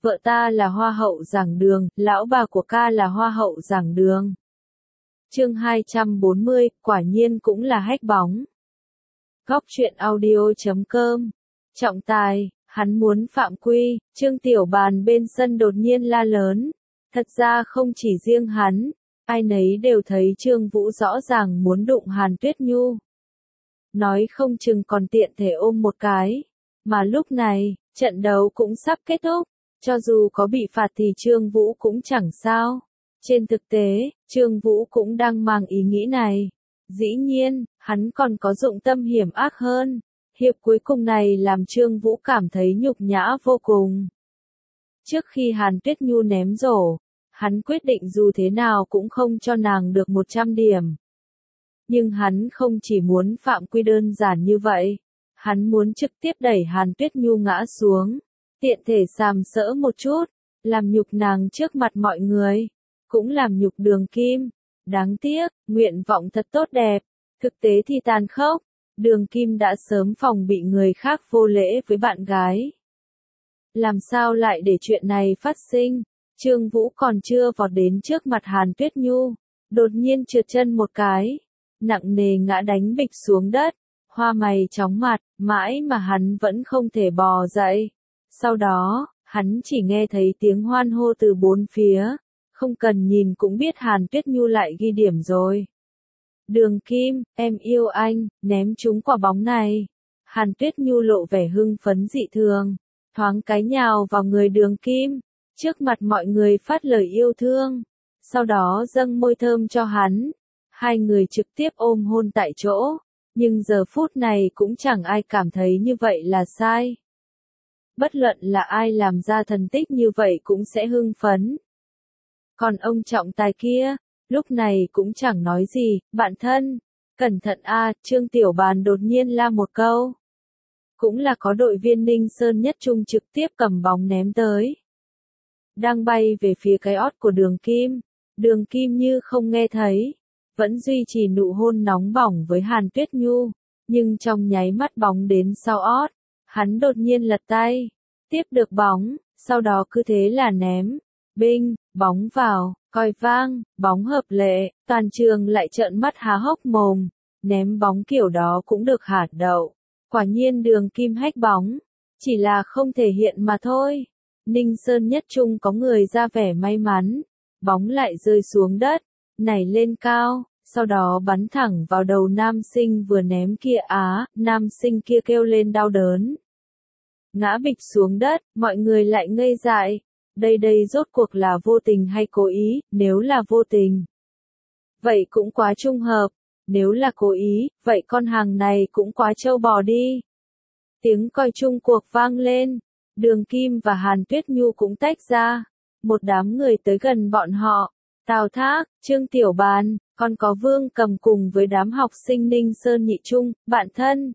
vợ ta là hoa hậu giảng đường, lão bà của ca là hoa hậu giảng đường. Chương 240, quả nhiên cũng là hách bóng. Góc truyện audio.com. Trọng tài, hắn muốn phạm quy, Trương Tiểu Bàn bên sân đột nhiên la lớn. Thật ra không chỉ riêng hắn, ai nấy đều thấy Trương Vũ rõ ràng muốn đụng Hàn Tuyết Nhu. Nói không chừng còn tiện thể ôm một cái. Mà lúc này, trận đấu cũng sắp kết thúc, cho dù có bị phạt thì Trương Vũ cũng chẳng sao. Trên thực tế, Trương Vũ cũng đang mang ý nghĩ này. Dĩ nhiên, hắn còn có dụng tâm hiểm ác hơn. Hiệp cuối cùng này làm Trương Vũ cảm thấy nhục nhã vô cùng. Trước khi Hàn Tuyết Nhu ném rổ, hắn quyết định dù thế nào cũng không cho nàng được 100 điểm. Nhưng hắn không chỉ muốn phạm quy đơn giản như vậy. Hắn muốn trực tiếp đẩy Hàn Tuyết Nhu ngã xuống, tiện thể sàm sỡ một chút, làm nhục nàng trước mặt mọi người, cũng làm nhục Đường Kim. Đáng tiếc, nguyện vọng thật tốt đẹp, thực tế thì tàn khốc, Đường Kim đã sớm phòng bị người khác vô lễ với bạn gái. Làm sao lại để chuyện này phát sinh? Trương Vũ còn chưa vọt đến trước mặt Hàn Tuyết Nhu, đột nhiên trượt chân một cái, nặng nề ngã đánh bịch xuống đất. Hoa mày chóng mặt, mãi mà hắn vẫn không thể bò dậy. Sau đó, hắn chỉ nghe thấy tiếng hoan hô từ bốn phía. Không cần nhìn cũng biết Hàn Tuyết Nhu lại ghi điểm rồi. Đường Kim, em yêu anh, ném trúng quả bóng này. Hàn Tuyết Nhu lộ vẻ hưng phấn dị thường, thoáng cái nhào vào người Đường Kim, trước mặt mọi người phát lời yêu thương. Sau đó dâng môi thơm cho hắn. Hai người trực tiếp ôm hôn tại chỗ. Nhưng giờ phút này cũng chẳng ai cảm thấy như vậy là sai. Bất luận là ai làm ra thành tích như vậy cũng sẽ hưng phấn. Còn ông trọng tài kia, lúc này cũng chẳng nói gì, bạn thân, cẩn thận a, Trương Tiểu Bàn đột nhiên la một câu. Cũng là có đội viên Ninh Sơn Nhất Trung trực tiếp cầm bóng ném tới. Đang bay về phía cái ót của Đường Kim, Đường Kim như không nghe thấy. Vẫn duy trì nụ hôn nóng bỏng với Hàn Tuyết Nhu, nhưng trong nháy mắt bóng đến sau ót, hắn đột nhiên lật tay, tiếp được bóng, sau đó cứ thế là ném, binh, bóng vào, còi vang, bóng hợp lệ, toàn trường lại trợn mắt há hốc mồm, ném bóng kiểu đó cũng được hả đậu, quả nhiên Đường Kim hách bóng, chỉ là không thể hiện mà thôi. Ninh Sơn Nhất Trung có người ra vẻ may mắn, bóng lại rơi xuống đất, nảy lên cao. Sau đó bắn thẳng vào đầu nam sinh vừa ném kia nam sinh kia kêu lên đau đớn. Ngã bịch xuống đất, mọi người lại ngây dại. Đây rốt cuộc là vô tình hay cố ý, nếu là vô tình. Vậy cũng quá trùng hợp, nếu là cố ý, vậy con hàng này cũng quá trâu bò đi. Tiếng còi chung cuộc vang lên, Đường Kim và Hàn Tuyết Nhu cũng tách ra. Một đám người tới gần bọn họ. Tào Thác, Trương Tiểu Bàn, còn có Vương Cầm cùng với đám học sinh Ninh Sơn Nhị Trung, bạn thân.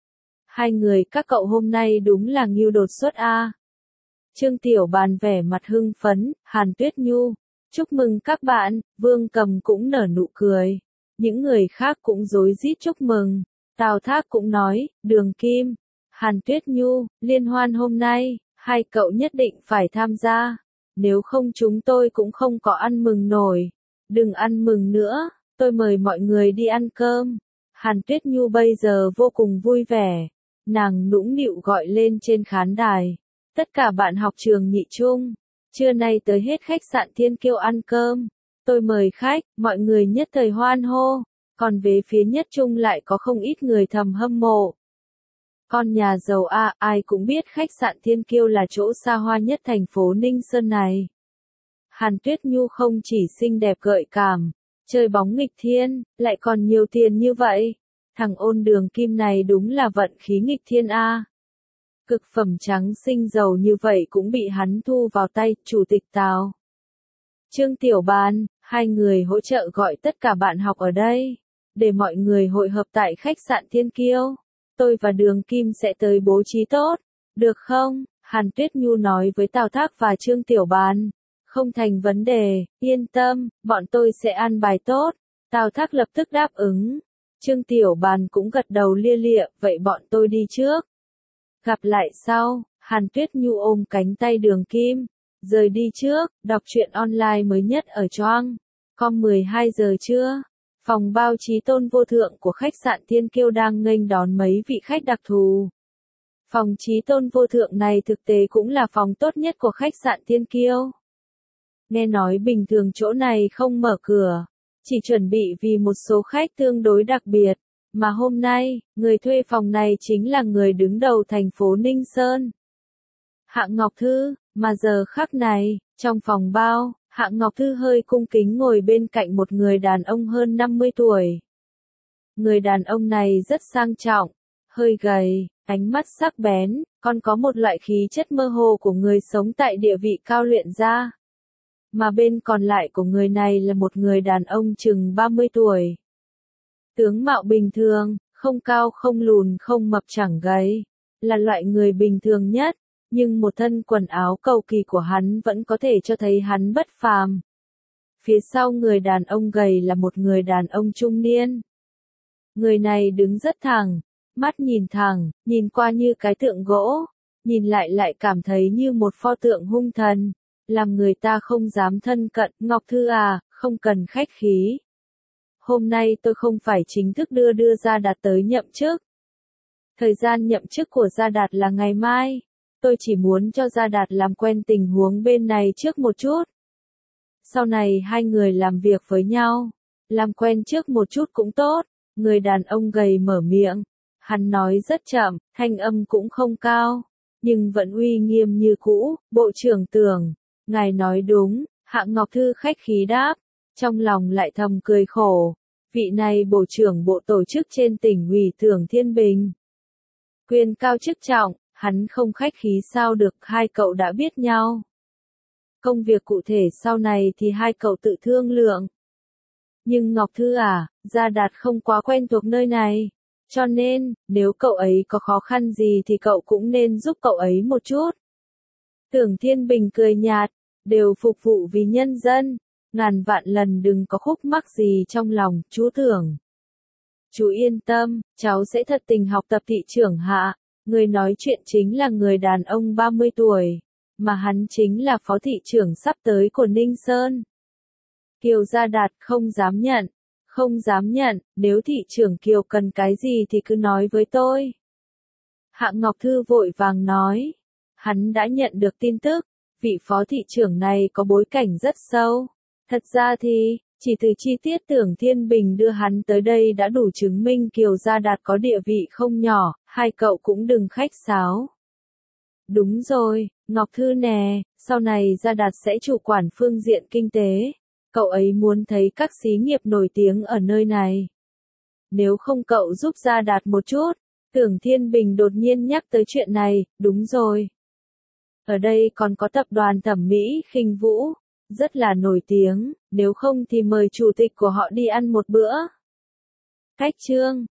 Hai người các cậu hôm nay đúng là ngưu đột xuất a. Trương Tiểu Bàn vẻ mặt hưng phấn, Hàn Tuyết Nhu, chúc mừng các bạn, Vương Cầm cũng nở nụ cười. Những người khác cũng rối rít chúc mừng. Tào Thác cũng nói, Đường Kim, Hàn Tuyết Nhu, liên hoan hôm nay, hai cậu nhất định phải tham gia. Nếu không chúng tôi cũng không có ăn mừng nổi. Đừng ăn mừng nữa, tôi mời mọi người đi ăn cơm. Hàn Tuyết Nhu bây giờ vô cùng vui vẻ. Nàng nũng nịu gọi lên trên khán đài. Tất cả bạn học trường Nhị Trung, trưa nay tới hết khách sạn Thiên Kiêu ăn cơm. Tôi mời khách, mọi người nhất thời hoan hô. Còn về phía Nhất Trung lại có không ít người thầm hâm mộ. Con nhà giàu a, ai cũng biết khách sạn Thiên Kiêu là chỗ xa hoa nhất thành phố Ninh Sơn này. Hàn Tuyết Nhu không chỉ xinh đẹp gợi cảm, chơi bóng nghịch thiên, lại còn nhiều tiền như vậy. Thằng ôn Đường Kim này đúng là vận khí nghịch thiên a. Cực phẩm trắng xinh giàu như vậy cũng bị hắn thu vào tay, chủ tịch Tào. Trương Tiểu Bàn, hai người hỗ trợ gọi tất cả bạn học ở đây, để mọi người hội hợp tại khách sạn Thiên Kiêu. Tôi và Đường Kim sẽ tới bố trí tốt, được không? Hàn Tuyết Nhu nói với Tào Thác và Trương Tiểu Bàn. Không thành vấn đề, yên tâm, bọn tôi sẽ an bài tốt. Tào Thác lập tức đáp ứng. Trương Tiểu Bàn cũng gật đầu lia lịa, vậy bọn tôi đi trước. Gặp lại sau. Hàn Tuyết Nhu ôm cánh tay Đường Kim, rời đi trước, đọc truyện online mới nhất ở Choang. Com 12 giờ trưa. Phòng bao Chí Tôn vô thượng của khách sạn Thiên Kiêu đang nghênh đón mấy vị khách đặc thù. Phòng Chí Tôn vô thượng này thực tế cũng là phòng tốt nhất của khách sạn Thiên Kiêu. Nghe nói bình thường chỗ này không mở cửa, chỉ chuẩn bị vì một số khách tương đối đặc biệt, mà hôm nay, người thuê phòng này chính là người đứng đầu thành phố Ninh Sơn. Hạng Ngọc Thư, mà giờ khắc này, trong phòng bao, Hạng Ngọc Thư hơi cung kính ngồi bên cạnh một người đàn ông hơn 50 tuổi. Người đàn ông này rất sang trọng, hơi gầy, ánh mắt sắc bén, còn có một loại khí chất mơ hồ của người sống tại địa vị cao luyện ra. Mà bên còn lại của người này là một người đàn ông chừng 30 tuổi. Tướng mạo bình thường, không cao không lùn không mập chẳng gầy, là loại người bình thường nhất, nhưng một thân quần áo cầu kỳ của hắn vẫn có thể cho thấy hắn bất phàm. Phía sau người đàn ông gầy là một người đàn ông trung niên. Người này đứng rất thẳng, mắt nhìn thẳng, nhìn qua như cái tượng gỗ, nhìn lại cảm thấy như một pho tượng hung thần, làm người ta không dám thân cận. Ngọc Thư à, không cần khách khí. Hôm nay tôi không phải chính thức đưa Gia Đạt tới nhậm chức. Thời gian nhậm chức của Gia Đạt là ngày mai. Tôi chỉ muốn cho Gia Đạt làm quen tình huống bên này trước một chút. Sau này hai người làm việc với nhau, làm quen trước một chút cũng tốt. Người đàn ông gầy mở miệng, hắn nói rất chậm, thanh âm cũng không cao, nhưng vẫn uy nghiêm như cũ. Bộ trưởng Tưởng, ngài nói đúng. Hạng Ngọc Thư khách khí đáp, trong lòng lại thầm cười khổ. Vị này bộ trưởng bộ tổ chức trên tỉnh ủy Tưởng Thiên Bình. Quyền cao chức trọng, hắn không khách khí sao được, hai cậu đã biết nhau. Công việc cụ thể sau này thì hai cậu tự thương lượng. Nhưng Ngọc Thư à, Gia Đạt không quá quen thuộc nơi này. Cho nên, nếu cậu ấy có khó khăn gì thì cậu cũng nên giúp cậu ấy một chút. Tưởng Thiên Bình cười nhạt, đều phục vụ vì nhân dân. Ngàn vạn lần đừng có khúc mắc gì trong lòng, chú Tưởng. Chú yên tâm, cháu sẽ thật tình học tập thị trưởng Hạ. Người nói chuyện chính là người đàn ông 30 tuổi, mà hắn chính là phó thị trưởng sắp tới của Ninh Sơn. Kiều Gia Đạt không dám nhận, nếu thị trưởng Kiều cần cái gì thì cứ nói với tôi. Hạng Ngọc Thư vội vàng nói, hắn đã nhận được tin tức, vị phó thị trưởng này có bối cảnh rất sâu. Thật ra thì, chỉ từ chi tiết Tưởng Thiên Bình đưa hắn tới đây đã đủ chứng minh Kiều Gia Đạt có địa vị không nhỏ, hai cậu cũng đừng khách sáo. Đúng rồi, Ngọc Thư nè, sau này Gia Đạt sẽ chủ quản phương diện kinh tế. Cậu ấy muốn thấy các xí nghiệp nổi tiếng ở nơi này. Nếu không cậu giúp Gia Đạt một chút. Tưởng Thiên Bình đột nhiên nhắc tới chuyện này, đúng rồi. Ở đây còn có tập đoàn thẩm mỹ Khinh Vũ, rất là nổi tiếng, nếu không thì mời chủ tịch của họ đi ăn một bữa. Cách chương